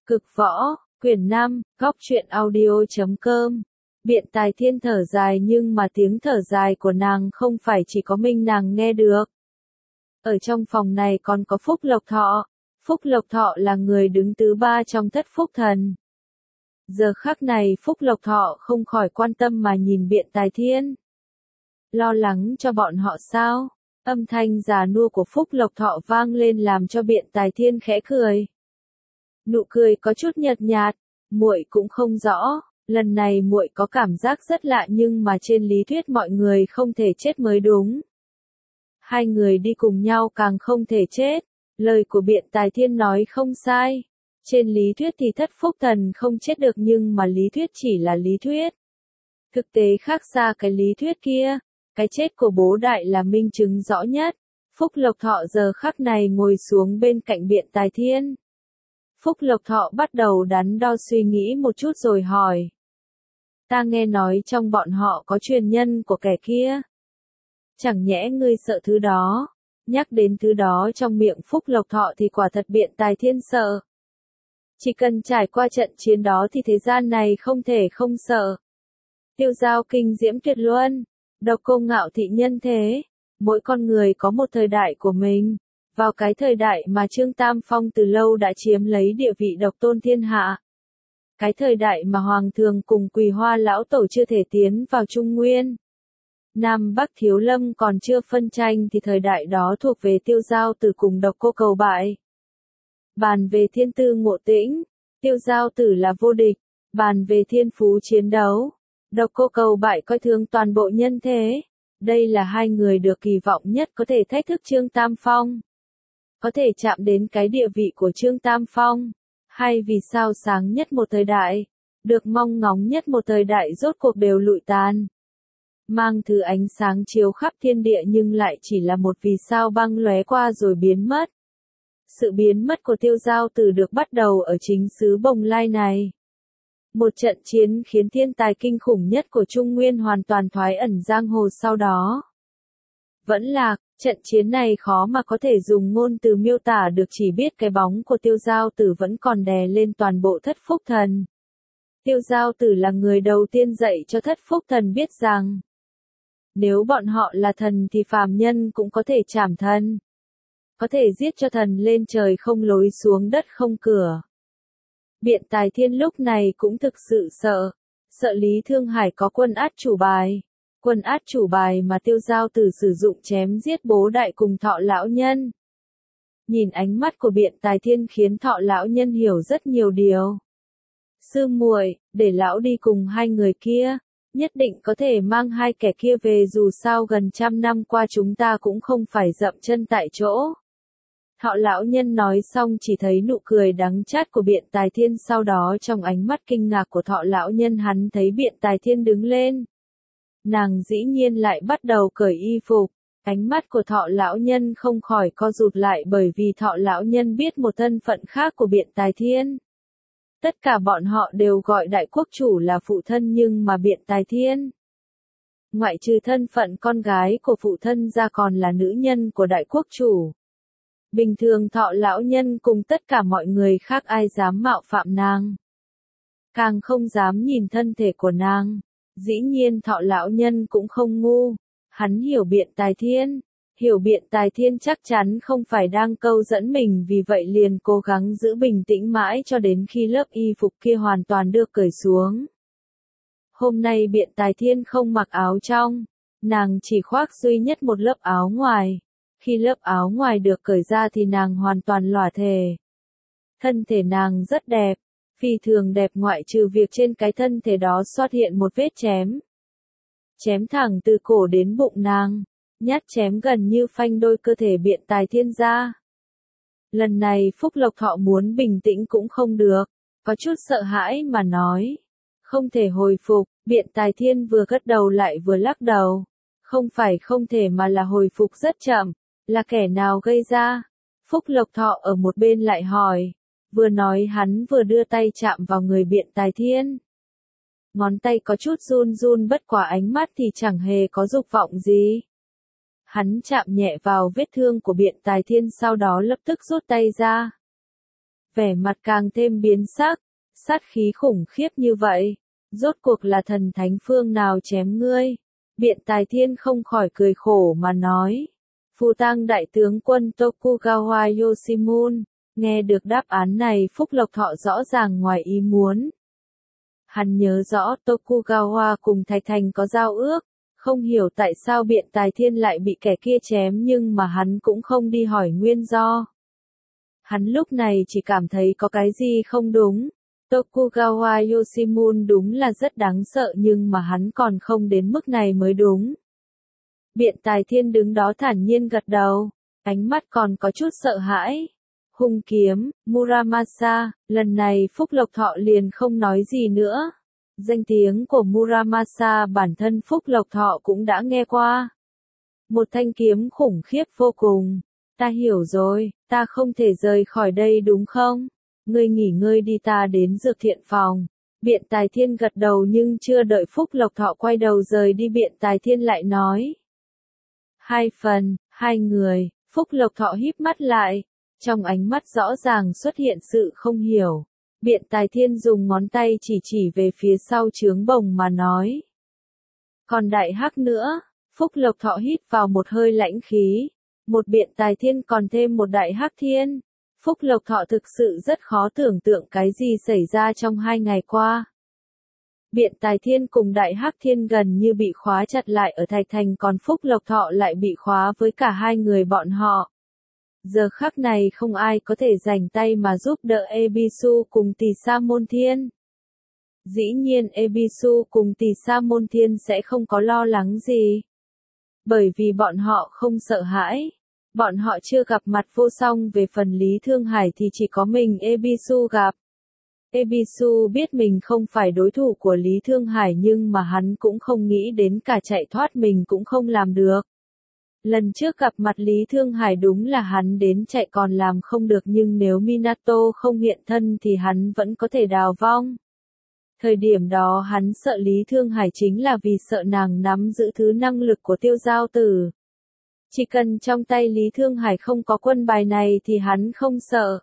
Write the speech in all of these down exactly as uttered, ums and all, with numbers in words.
Cực võ, quyển năm, góc truyện audio.com. Biện Tài Thiên thở dài nhưng mà tiếng thở dài của nàng không phải chỉ có mình nàng nghe được. Ở trong phòng này còn có Phúc Lộc Thọ. Phúc Lộc Thọ là người đứng thứ ba trong thất phúc thần. Giờ khắc này Phúc Lộc Thọ không khỏi quan tâm mà nhìn Biện Tài Thiên. Lo lắng cho bọn họ sao? Âm thanh già nua của Phúc Lộc Thọ vang lên làm cho Biện Tài Thiên khẽ cười. Nụ cười có chút nhợt nhạt, muội cũng không rõ, lần này muội có cảm giác rất lạ nhưng mà trên lý thuyết mọi người không thể chết mới đúng. Hai người đi cùng nhau càng không thể chết, lời của Biện Tài Thiên nói không sai. Trên lý thuyết thì thất phúc thần không chết được nhưng mà lý thuyết chỉ là lý thuyết. Thực tế khác xa cái lý thuyết kia, cái chết của bố đại là minh chứng rõ nhất. Phúc Lộc Thọ giờ khắc này ngồi xuống bên cạnh Biện Tài Thiên. Phúc Lộc Thọ bắt đầu đắn đo suy nghĩ một chút rồi hỏi. Ta nghe nói trong bọn họ có truyền nhân của kẻ kia. Chẳng nhẽ ngươi sợ thứ đó? Nhắc đến thứ đó trong miệng Phúc Lộc Thọ thì quả thật Biện Tài Thiên sợ. Chỉ cần trải qua trận chiến đó thì thế gian này không thể không sợ. Tiêu giao kinh diễm tuyệt luân, độc cô ngạo thị nhân thế. Mỗi con người có một thời đại của mình. Vào cái thời đại mà Trương Tam Phong từ lâu đã chiếm lấy địa vị độc tôn thiên hạ. Cái thời đại mà Hoàng Thường cùng Quỳ Hoa Lão Tổ chưa thể tiến vào Trung Nguyên. Nam Bắc Thiếu Lâm còn chưa phân tranh thì thời đại đó thuộc về Tiêu Giao Tử cùng Độc Cô Cầu Bại. Bàn về thiên tư ngộ tĩnh, Tiêu Giao Tử là vô địch. Bàn về thiên phú chiến đấu, Độc Cô Cầu Bại coi thường toàn bộ nhân thế. Đây là hai người được kỳ vọng nhất có thể thách thức Trương Tam Phong. Có thể chạm đến cái địa vị của Trương Tam Phong, hay vì sao sáng nhất một thời đại, được mong ngóng nhất một thời đại rốt cuộc đều lụi tàn. Mang thứ ánh sáng chiếu khắp thiên địa nhưng lại chỉ là một vì sao băng lóe qua rồi biến mất. Sự biến mất của Tiêu Giao Tử được bắt đầu ở chính xứ Bồng Lai này. Một trận chiến khiến thiên tài kinh khủng nhất của Trung Nguyên hoàn toàn thoái ẩn giang hồ sau đó. Vẫn lạc, trận chiến này khó mà có thể dùng ngôn từ miêu tả được, chỉ biết cái bóng của Tiêu Giao Tử vẫn còn đè lên toàn bộ thất phúc thần. Tiêu Giao Tử là người đầu tiên dạy cho thất phúc thần biết rằng, nếu bọn họ là thần thì phàm nhân cũng có thể trảm thần. Có thể giết cho thần lên trời không lối xuống đất không cửa. Biện Tài Thiên lúc này cũng thực sự sợ, sợ Lý Thương Hải có quân át chủ bài. Quân át chủ bài mà Tiêu Giao Tử sử dụng chém giết bố đại cùng Thọ lão nhân. Nhìn ánh mắt của Biện Tài Thiên khiến Thọ lão nhân hiểu rất nhiều điều. Sư muội, để lão đi cùng hai người kia, nhất định có thể mang hai kẻ kia về, dù sao gần trăm năm qua chúng ta cũng không phải dậm chân tại chỗ. Thọ lão nhân nói xong chỉ thấy nụ cười đắng chát của Biện Tài Thiên, sau đó trong ánh mắt kinh ngạc của Thọ lão nhân hắn thấy Biện Tài Thiên đứng lên. Nàng dĩ nhiên lại bắt đầu cởi y phục, ánh mắt của Thọ lão nhân không khỏi co rụt lại bởi vì Thọ lão nhân biết một thân phận khác của Biện Tài Thiên. Tất cả bọn họ đều gọi đại quốc chủ là phụ thân nhưng mà Biện Tài Thiên, ngoại trừ thân phận con gái của phụ thân ra còn là nữ nhân của đại quốc chủ. Bình thường Thọ lão nhân cùng tất cả mọi người khác ai dám mạo phạm nàng, càng không dám nhìn thân thể của nàng. Dĩ nhiên Thọ lão nhân cũng không ngu, hắn hiểu Biện Tài Thiên, hiểu Biện Tài Thiên chắc chắn không phải đang câu dẫn mình, vì vậy liền cố gắng giữ bình tĩnh mãi cho đến khi lớp y phục kia hoàn toàn được cởi xuống. Hôm nay Biện Tài Thiên không mặc áo trong, nàng chỉ khoác duy nhất một lớp áo ngoài. Khi lớp áo ngoài được cởi ra thì nàng hoàn toàn lỏa thề. Thân thể nàng rất đẹp. Phi thường đẹp, ngoại trừ việc trên cái thân thể đó xuất hiện một vết chém. Chém thẳng từ cổ đến bụng nàng, nhát chém gần như phanh đôi cơ thể Biện Tài Thiên ra. Lần này Phúc Lộc Thọ muốn bình tĩnh cũng không được, có chút sợ hãi mà nói. Không thể hồi phục, Biện Tài Thiên vừa gật đầu lại vừa lắc đầu. Không phải không thể mà là hồi phục rất chậm, là kẻ nào gây ra? Phúc Lộc Thọ ở một bên lại hỏi. Vừa nói hắn vừa đưa tay chạm vào người Biện Tài Thiên. Ngón tay có chút run run, bất quả ánh mắt thì chẳng hề có dục vọng gì. Hắn chạm nhẹ vào vết thương của Biện Tài Thiên sau đó lập tức rút tay ra. vẻ mặt càng thêm biến sắc, sát khí khủng khiếp như vậy. Rốt cuộc là thần thánh phương nào chém ngươi? Biện Tài Thiên không khỏi cười khổ mà nói. Phù Tang đại tướng quân Tokugawa Yoshimune, nghe được đáp án này Phúc Lộc Thọ rõ ràng ngoài ý muốn. Hắn nhớ rõ Tokugawa cùng Thạch Thành có giao ước, không hiểu tại sao Biện Tài Thiên lại bị kẻ kia chém nhưng mà hắn cũng không đi hỏi nguyên do. Hắn lúc này chỉ cảm thấy có cái gì không đúng. Tokugawa Yoshimune đúng là rất đáng sợ nhưng mà hắn còn không đến mức này mới đúng. Biện Tài Thiên đứng đó thản nhiên gật đầu, ánh mắt còn có chút sợ hãi. Hung kiếm, Muramasa, lần này Phúc Lộc Thọ liền không nói gì nữa. Danh tiếng của Muramasa bản thân Phúc Lộc Thọ cũng đã nghe qua. Một thanh kiếm khủng khiếp vô cùng. Ta hiểu rồi, ta không thể rời khỏi đây đúng không? Ngươi nghỉ ngơi đi, ta đến dược thiện phòng. Biện Tài Thiên gật đầu nhưng chưa đợi Phúc Lộc Thọ quay đầu rời đi Biện Tài Thiên lại nói. Hai phần, hai người, Phúc Lộc Thọ híp mắt lại. Trong ánh mắt rõ ràng xuất hiện sự không hiểu. Biện Tài Thiên dùng ngón tay chỉ chỉ về phía sau trướng bồng mà nói. Còn Đại Hắc nữa, Phúc Lộc Thọ hít vào một hơi lãnh khí. Một Biện Tài Thiên còn thêm một Đại Hắc Thiên. Phúc Lộc Thọ thực sự rất khó tưởng tượng cái gì xảy ra trong hai ngày qua. Biện Tài Thiên cùng Đại Hắc Thiên gần như bị khóa chặt lại ở Thạch Thành còn Phúc Lộc Thọ lại bị khóa với cả hai người bọn họ. Giờ khắc này không ai có thể rảnh tay mà giúp đỡ Ebisu cùng Tỳ Sa Môn Thiên. Dĩ nhiên Ebisu cùng Tỳ Sa Môn Thiên sẽ không có lo lắng gì. Bởi vì bọn họ không sợ hãi. Bọn họ chưa gặp mặt Vô Song, về phần Lý Thương Hải thì chỉ có mình Ebisu gặp. Ebisu biết mình không phải đối thủ của Lý Thương Hải nhưng mà hắn cũng không nghĩ đến cả chạy thoát mình cũng không làm được. Lần trước gặp mặt Lý Thương Hải đúng là hắn đến chạy còn làm không được nhưng nếu Minato không hiện thân thì hắn vẫn có thể đào vong. Thời điểm đó hắn sợ Lý Thương Hải chính là vì sợ nàng nắm giữ thứ năng lực của Tiêu Giao Tử. Chỉ cần trong tay Lý Thương Hải không có quân bài này thì hắn không sợ.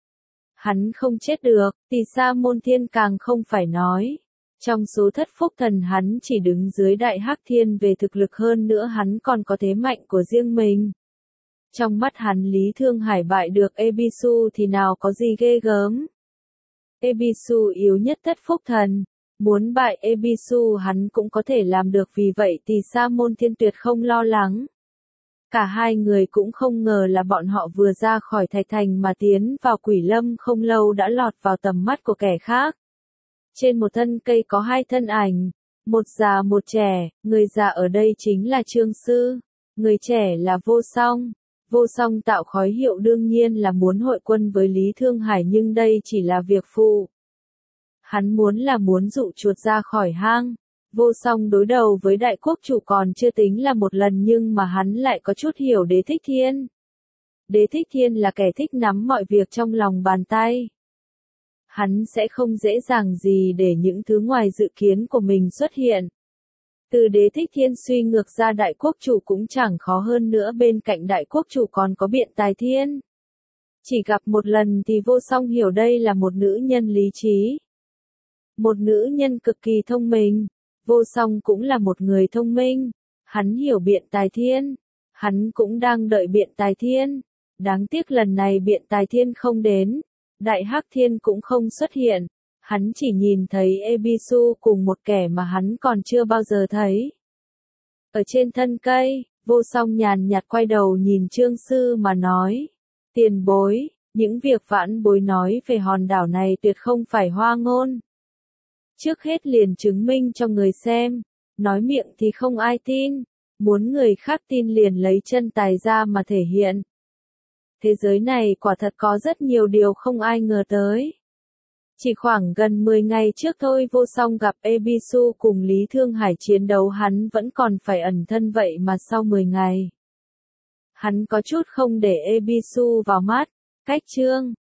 Hắn không chết được, Tỳ Sa Môn Thiên càng không phải nói. Trong số thất phúc thần hắn chỉ đứng dưới Đại Hắc Thiên, về thực lực hơn nữa hắn còn có thế mạnh của riêng mình. Trong mắt hắn Lý Thương Hải bại được Ebisu thì nào có gì ghê gớm. Ebisu yếu nhất thất phúc thần. Muốn bại Ebisu hắn cũng có thể làm được, vì vậy Tỳ Sa Môn Thiên tuyệt không lo lắng. Cả hai người cũng không ngờ là bọn họ vừa ra khỏi Thạch Thành mà tiến vào Quỷ Lâm không lâu đã lọt vào tầm mắt của kẻ khác. Trên một thân cây có hai thân ảnh, một già một trẻ, người già ở đây chính là Trương Sư, người trẻ là Vô Song. Vô Song tạo khói hiệu đương nhiên là muốn hội quân với Lý Thương Hải nhưng đây chỉ là việc phụ. Hắn muốn là muốn dụ chuột ra khỏi hang. Vô Song đối đầu với đại quốc chủ còn chưa tính là một lần nhưng mà hắn lại có chút hiểu Đế Thích Thiên. Đế Thích Thiên là kẻ thích nắm mọi việc trong lòng bàn tay. Hắn sẽ không dễ dàng gì để những thứ ngoài dự kiến của mình xuất hiện. Từ Đế Thích Thiên suy ngược ra đại quốc chủ cũng chẳng khó hơn nữa, bên cạnh đại quốc chủ còn có Biện Tài Thiên. Chỉ gặp một lần thì Vô Song hiểu đây là một nữ nhân lý trí. Một nữ nhân cực kỳ thông minh. Vô Song cũng là một người thông minh. Hắn hiểu Biện Tài Thiên. Hắn cũng đang đợi Biện Tài Thiên. Đáng tiếc lần này Biện Tài Thiên không đến. Đại Hắc Thiên cũng không xuất hiện. Hắn chỉ nhìn thấy Ebisu cùng một kẻ mà hắn còn chưa bao giờ thấy. Ở trên thân cây, Vô Song nhàn nhạt quay đầu nhìn Trương Sư mà nói. Tiền bối, những việc vãn bối nói về hòn đảo này tuyệt không phải hoa ngôn. Trước hết liền chứng minh cho người xem. Nói miệng thì không ai tin. Muốn người khác tin liền lấy chân tài ra mà thể hiện. Thế giới này quả thật có rất nhiều điều không ai ngờ tới. Chỉ khoảng gần mười ngày trước thôi Vô Song gặp Ebisu cùng Lý Thương Hải chiến đấu, hắn vẫn còn phải ẩn thân, vậy mà sau mười ngày. Hắn có chút không để Ebisu vào mắt. Cách chương